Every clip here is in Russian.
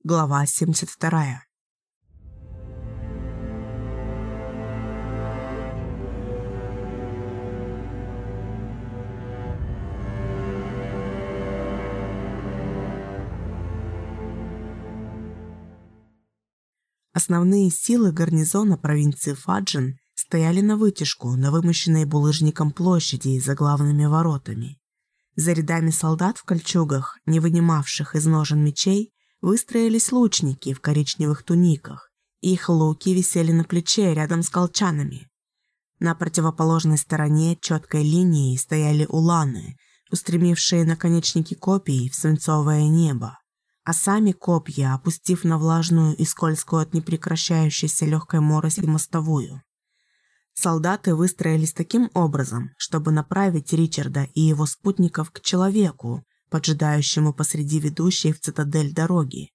Глава 72. Основные силы гарнизона провинции Фаджин стояли навытяжку на вымощенной булыжником площади за главными воротами. За рядами солдат в кольчугах, не вынимавших из ножен мечей, выстроились лучники в коричневых туниках. Их луки висели на плече рядом с колчанами. На противоположной стороне четкой линией стояли уланы, устремившие наконечники копий в свинцовое небо. А сами копья, опустив на влажную и скользкую от непрекращающейся легкой мороси мостовую. Солдаты выстроились таким образом, чтобы направить Ричарда и его спутников к человеку, поджидающему посреди ведущей в цитадель дороги.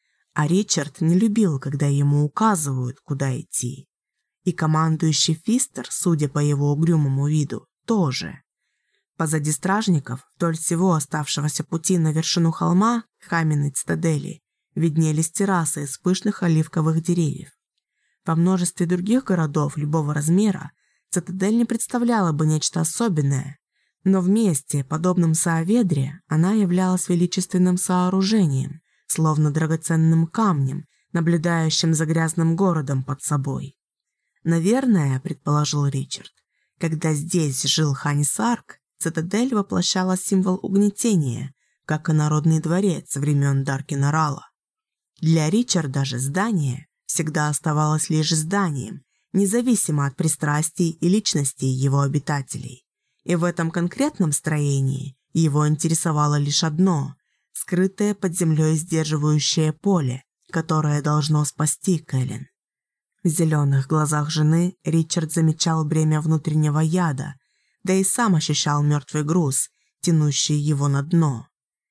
А Ричард не любил, когда ему указывают, куда идти. И командующий Фистер, судя по его угрюмому виду, тоже. Позади стражников, вдоль всего оставшегося пути на вершину холма к каменной цитадели, виднелись террасы из пышных оливковых деревьев. Во множестве других городов любого размера цитадель не представляла бы нечто особенное, но в месте, подобном Сааведре, она являлась величественным сооружением, словно драгоценным камнем, наблюдающим за грязным городом под собой. Наверное, предположил Ричард, когда здесь жил Ханисарк, цитадель воплощала символ угнетения, как и народный дворец времен Даркинарала. Для Ричарда же здание всегда оставалось лишь зданием, независимо от пристрастий и личностей его обитателей. И в этом конкретном строении его интересовало лишь одно – скрытое под землей сдерживающее поле, которое должно спасти Кэлен. В зеленых глазах жены Ричард замечал бремя внутреннего яда, да и сам ощущал мертвый груз, тянущий его на дно.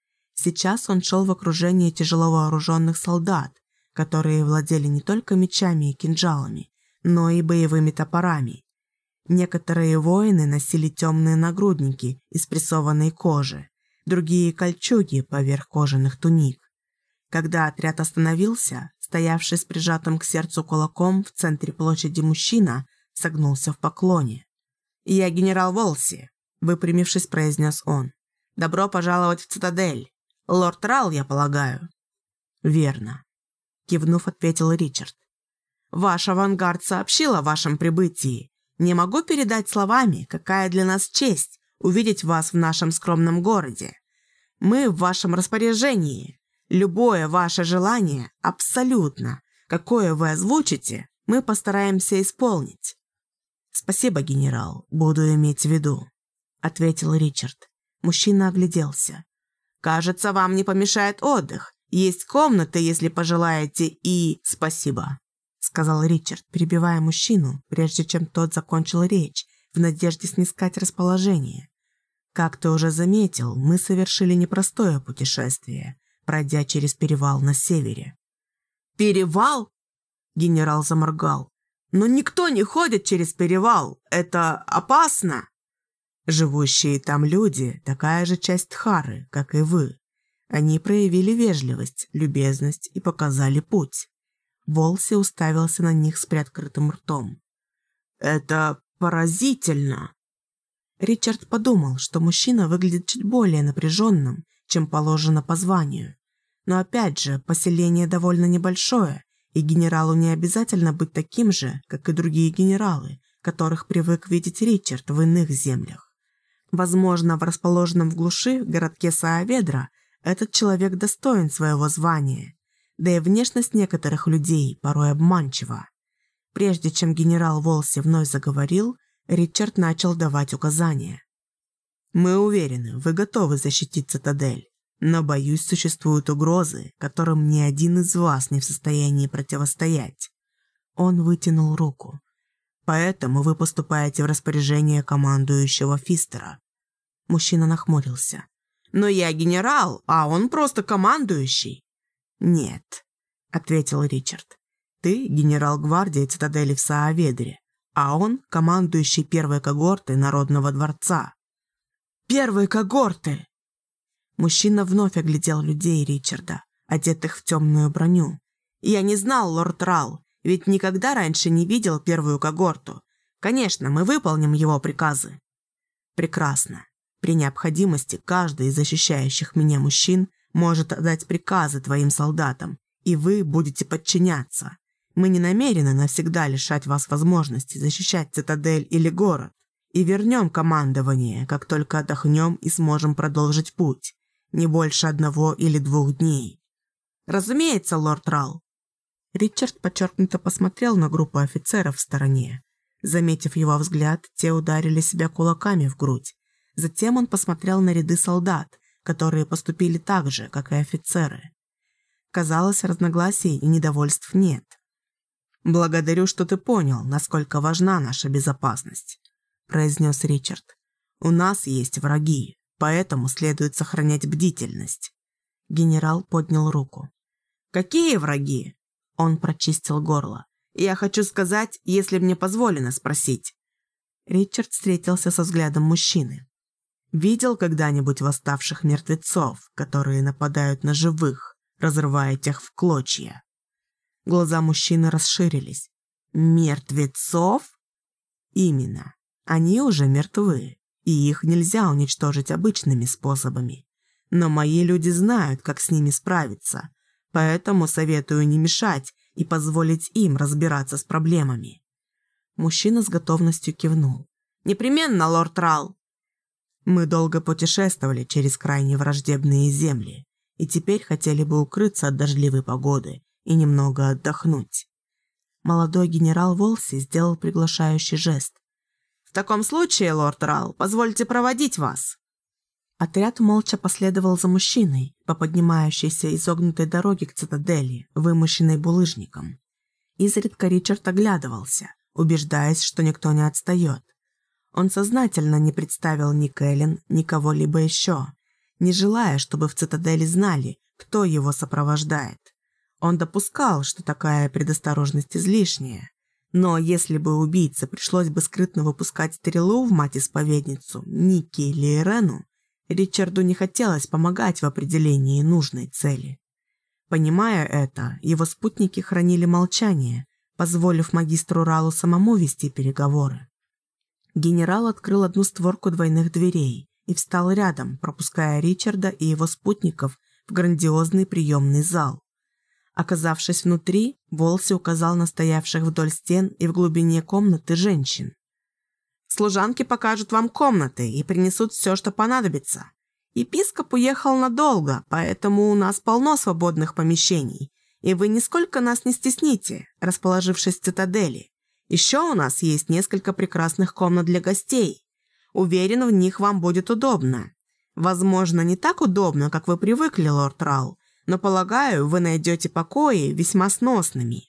Сейчас он шел в окружении тяжело вооруженных солдат, которые владели не только мечами и кинжалами, но и боевыми топорами. Некоторые воины носили темные нагрудники из прессованной кожи, другие – кольчуги поверх кожаных туник. Когда отряд остановился, стоявший с прижатым к сердцу кулаком в центре площади мужчина согнулся в поклоне. «Я генерал Волси», – выпрямившись, произнес он. «Добро пожаловать в цитадель. Лорд Рал, я полагаю?» «Верно», – кивнув, ответил Ричард. «Ваш авангард сообщил о вашем прибытии. Не могу передать словами, какая для нас честь увидеть вас в нашем скромном городе. Мы в вашем распоряжении. Любое ваше желание, абсолютно, какое вы озвучите, мы постараемся исполнить». «Спасибо, генерал, буду иметь в виду», — ответил Ричард. Мужчина огляделся. «Кажется, вам не помешает отдых. Есть комнаты, если пожелаете, и...» «Спасибо», — сказал Ричард, перебивая мужчину, прежде чем тот закончил речь, в надежде снискать расположение. «Как ты уже заметил, мы совершили непростое путешествие, пройдя через перевал на севере». «Перевал?» — генерал заморгал. «Но никто не ходит через перевал. Это опасно». «Живущие там люди – такая же часть Тхары, как и вы. Они проявили вежливость, любезность и показали путь». Волси уставился на них с приоткрытым ртом. «Это поразительно!» Ричард подумал, что мужчина выглядит чуть более напряженным, чем положено по званию. Но опять же, поселение довольно небольшое, и генералу не обязательно быть таким же, как и другие генералы, которых привык видеть Ричард в иных землях. Возможно, в расположенном в глуши городке Сааведра этот человек достоин своего звания, да и внешность некоторых людей порой обманчива. Прежде чем генерал Волси вновь заговорил, Ричард начал давать указания. «Мы уверены, вы готовы защитить цитадель, но, боюсь, существуют угрозы, которым ни один из вас не в состоянии противостоять». Он вытянул руку. «Поэтому вы поступаете в распоряжение командующего Фистера». Мужчина нахмурился. «Но я генерал, а он просто командующий». «Нет», — ответил Ричард. «Ты генерал гвардии цитадели в Сааведре, а он командующий первой когорты Народного дворца». «Первой когорты!» Мужчина вновь оглядел людей Ричарда, одетых в темную броню. «Я не знал, лорд Рал, ведь никогда раньше не видел первую когорту. Конечно, мы выполним его приказы». «Прекрасно. При необходимости каждый из защищающих меня мужчин может отдать приказы твоим солдатам, и вы будете подчиняться. Мы не намерены навсегда лишать вас возможности защищать цитадель или город, и вернем командование, как только отдохнем и сможем продолжить путь. Не больше 1 или 2 дней». «Разумеется, лорд Рал». Ричард подчеркнуто посмотрел на группу офицеров в стороне. Заметив его взгляд, те ударили себя кулаками в грудь. Затем он посмотрел на ряды солдат, которые поступили так же, как и офицеры. Казалось, разногласий и недовольств нет. «Благодарю, что ты понял, насколько важна наша безопасность», – произнес Ричард. «У нас есть враги, поэтому следует сохранять бдительность». Генерал поднял руку. «Какие враги?» Он прочистил горло. «Я хочу сказать, если мне позволено спросить». Ричард встретился со взглядом мужчины. «Видел когда-нибудь восставших мертвецов, которые нападают на живых, разрывая тех в клочья?» Глаза мужчины расширились. «Мертвецов?» «Именно. Они уже мертвы, и их нельзя уничтожить обычными способами. Но мои люди знают, как с ними справиться, поэтому советую не мешать и позволить им разбираться с проблемами». Мужчина с готовностью кивнул. «Непременно, лорд Рал». «Мы долго путешествовали через крайне враждебные земли, и теперь хотели бы укрыться от дождливой погоды и немного отдохнуть». Молодой генерал Волси сделал приглашающий жест. «В таком случае, лорд Рал, позвольте проводить вас». Отряд молча последовал за мужчиной по поднимающейся изогнутой дороге к цитадели, вымощенной булыжником. Изредка Ричард оглядывался, убеждаясь, что никто не отстает. Он сознательно не представил ни Кэлен, ни кого-либо еще, не желая, чтобы в цитадели знали, кто его сопровождает. Он допускал, что такая предосторожность излишняя. Но если бы убийце пришлось бы скрытно выпускать стрелу в мать-исповедницу, Никки или Ирену, Ричарду не хотелось помогать в определении нужной цели. Понимая это, его спутники хранили молчание, позволив магистру Ралу самому вести переговоры. Генерал открыл одну створку двойных дверей и встал рядом, пропуская Ричарда и его спутников в грандиозный приемный зал. Оказавшись внутри, Волси указал на стоявших вдоль стен и в глубине комнаты женщин. «Служанки покажут вам комнаты и принесут все, что понадобится. Епископ уехал надолго, поэтому у нас полно свободных помещений, и вы нисколько нас не стесните, расположившись в цитадели. Еще у нас есть несколько прекрасных комнат для гостей. Уверен, в них вам будет удобно. Возможно, не так удобно, как вы привыкли, лорд Рал, но, полагаю, вы найдете покои весьма сносными».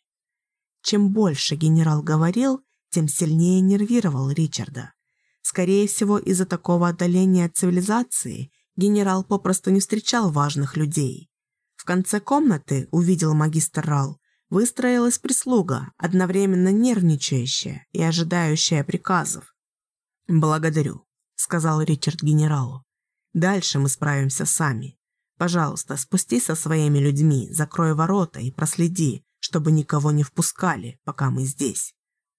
Чем больше генерал говорил, тем сильнее нервировал Ричарда. Скорее всего, из-за такого отдаления от цивилизации генерал попросту не встречал важных людей. В конце комнаты, увидел магистр Рал, выстроилась прислуга, одновременно нервничающая и ожидающая приказов. «Благодарю», — сказал Ричард генералу. «Дальше мы справимся сами. Пожалуйста, спустись со своими людьми, закрой ворота и проследи, чтобы никого не впускали, пока мы здесь».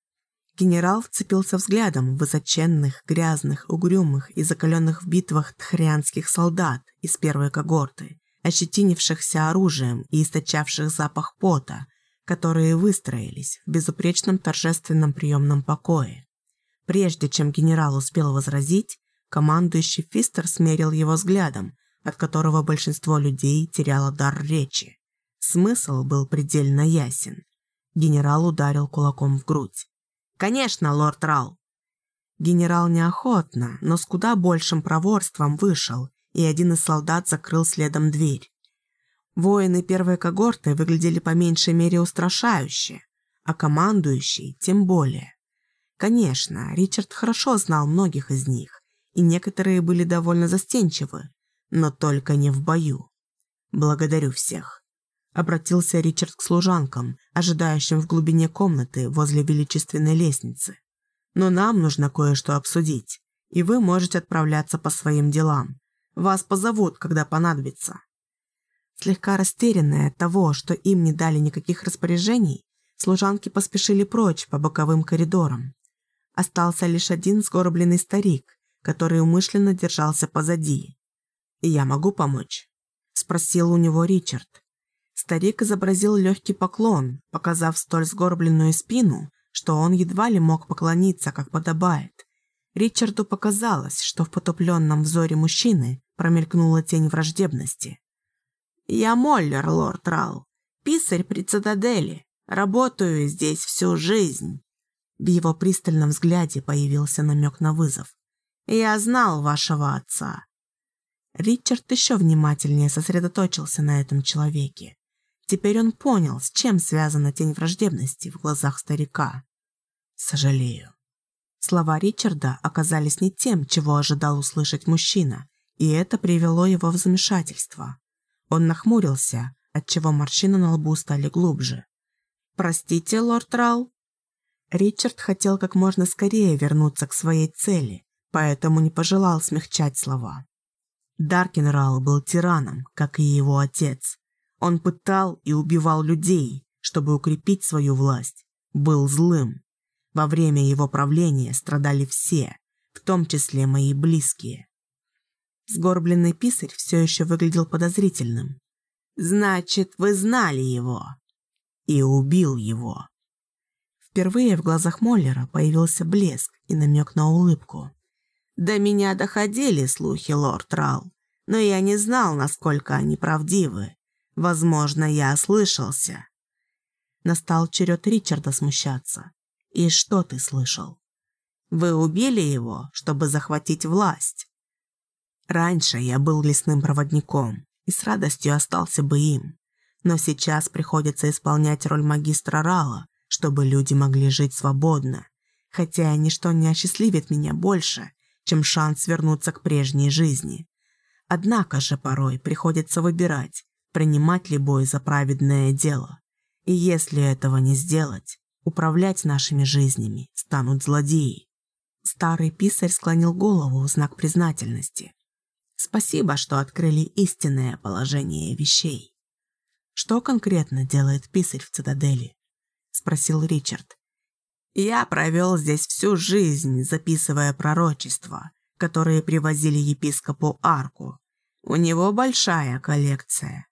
Генерал вцепился взглядом в высоченных, грязных, угрюмых и закаленных в битвах тхарианских солдат из первой когорты, ощетинившихся оружием и источавших запах пота, которые выстроились в безупречном торжественном приемном покое. Прежде чем генерал успел возразить, командующий Фистер смерил его взглядом, от которого большинство людей теряло дар речи. Смысл был предельно ясен. Генерал ударил кулаком в грудь. «Конечно, лорд Рал!» Генерал неохотно, но с куда большим проворством вышел, и один из солдат закрыл следом дверь. Воины первой когорты выглядели по меньшей мере устрашающе, а командующий тем более. Конечно, Ричард хорошо знал многих из них, и некоторые были довольно застенчивы, но только не в бою. «Благодарю всех», — обратился Ричард к служанкам, ожидающим в глубине комнаты возле величественной лестницы. «Но нам нужно кое-что обсудить, и вы можете отправляться по своим делам. Вас позовут, когда понадобится». Слегка растерянные от того, что им не дали никаких распоряжений, служанки поспешили прочь по боковым коридорам. Остался лишь один сгорбленный старик, который умышленно держался позади. «Я могу помочь?» – спросил у него Ричард. Старик изобразил легкий поклон, показав столь сгорбленную спину, что он едва ли мог поклониться, как подобает. Ричарду показалось, что в потупленном взоре мужчины промелькнула тень враждебности. «Я Моллер, лорд Рал, писарь при цитадели, работаю здесь всю жизнь». В его пристальном взгляде появился намек на вызов. «Я знал вашего отца». Ричард еще внимательнее сосредоточился на этом человеке. Теперь он понял, с чем связана тень враждебности в глазах старика. «Сожалею». Слова Ричарда оказались не тем, чего ожидал услышать мужчина, и это привело его в замешательство. Он нахмурился, отчего морщины на лбу стали глубже. «Простите, лорд Рал?» Ричард хотел как можно скорее вернуться к своей цели, поэтому не пожелал смягчать слова. Даркин Рал был тираном, как и его отец. Он пытал и убивал людей, чтобы укрепить свою власть. Был злым. Во время его правления страдали все, в том числе мои близкие. Сгорбленный писарь все еще выглядел подозрительным. «Значит, вы знали его?» «И убил его». Впервые в глазах Моллера появился блеск и намек на улыбку. «До меня доходили слухи, лорд Рал, но я не знал, насколько они правдивы. Возможно, я ослышался». Настал черед Ричарда смущаться. «И что ты слышал?» «Вы убили его, чтобы захватить власть». «Раньше я был лесным проводником и с радостью остался бы им, но сейчас приходится исполнять роль магистра Рала, чтобы люди могли жить свободно, хотя ничто не осчастливит меня больше, чем шанс вернуться к прежней жизни. Однако же порой приходится выбирать, принимать ли бой за праведное дело. И если этого не сделать, управлять нашими жизнями станут злодеи». Старый писарь склонил голову в знак признательности. «Спасибо, что открыли истинное положение вещей». «Что конкретно делает писарь в цитадели?» – спросил Ричард. «Я провел здесь всю жизнь, записывая пророчества, которые привозили епископу Арку. У него большая коллекция».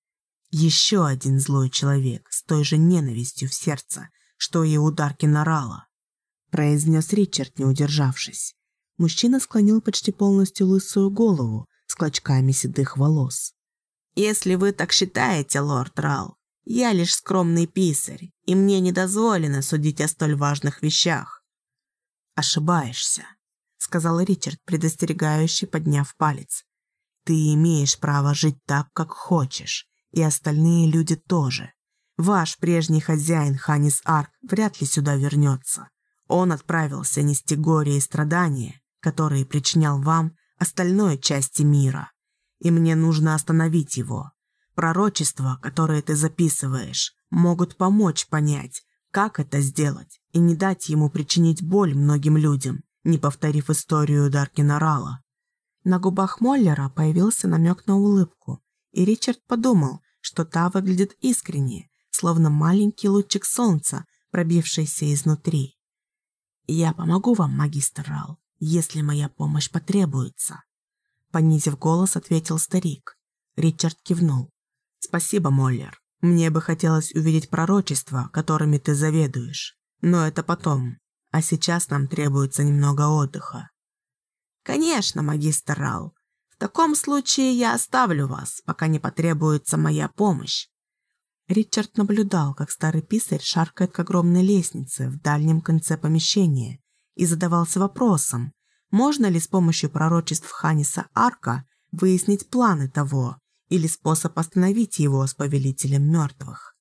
Еще один злой человек с той же ненавистью в сердце, что и у Даркина Рала, произнес Ричард, не удержавшись. Мужчина склонил почти полностью лысую голову с клочками седых волос. «Если вы так считаете, лорд Рал, я лишь скромный писарь, и мне не дозволено судить о столь важных вещах». «Ошибаешься», — сказал Ричард, предостерегающе подняв палец. «Ты имеешь право жить так, как хочешь, и остальные люди тоже. Ваш прежний хозяин Ханис Арк вряд ли сюда вернется. Он отправился нести горе и страдания, которые причинял вам остальной части мира. И мне нужно остановить его. Пророчества, которые ты записываешь, могут помочь понять, как это сделать, и не дать ему причинить боль многим людям, не повторив историю Даркина Рала». На губах Моллера появился намек на улыбку, и Ричард подумал, что та выглядит искренне, словно маленький лучик солнца, пробившийся изнутри. «Я помогу вам, магистр Рал, если моя помощь потребуется», — понизив голос, ответил старик. Ричард кивнул. «Спасибо, Моллер. Мне бы хотелось увидеть пророчества, которыми ты заведуешь. Но это потом. А сейчас нам требуется немного отдыха». «Конечно, магистр Рал. В таком случае я оставлю вас, пока не потребуется моя помощь». Ричард наблюдал, как старый писарь шаркает к огромной лестнице в дальнем конце помещения и задавался вопросом, можно ли с помощью пророчеств Ханиса Арка выяснить планы того или способ остановить его с повелителем мертвых.